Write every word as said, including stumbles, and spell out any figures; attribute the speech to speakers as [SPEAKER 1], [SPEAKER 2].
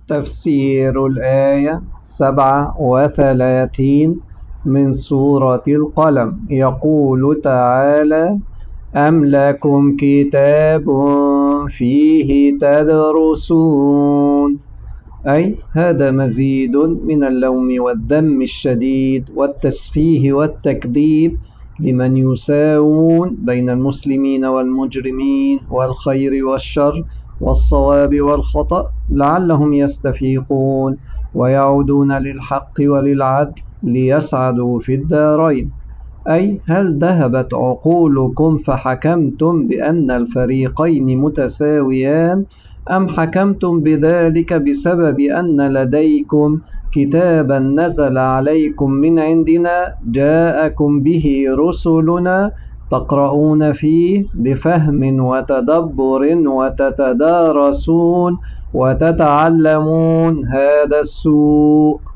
[SPEAKER 1] تفسير الآية سبعة وثلاثين من سورة القلم. يقول تعالى: أم لكم كتاب فيه تدرسون، أي هذا مزيد من اللوم والذم الشديد والتسفيه والتكذيب لمن يساوون بين المسلمين والمجرمين والخير والشر والصواب والخطأ، لعلهم يستفيقون ويعودون للحق وللعدل ليسعدوا في الدارين. أي هل ذهبت عقولكم فحكمتم بأن الفريقين متساويان، أم حكمتم بذلك بسبب أن لديكم كتابا نزل عليكم من عندنا جاءكم به رسلنا تقرؤون فيه بفهم وتدبر وتتدارسون وتتعلمون هذا السوء؟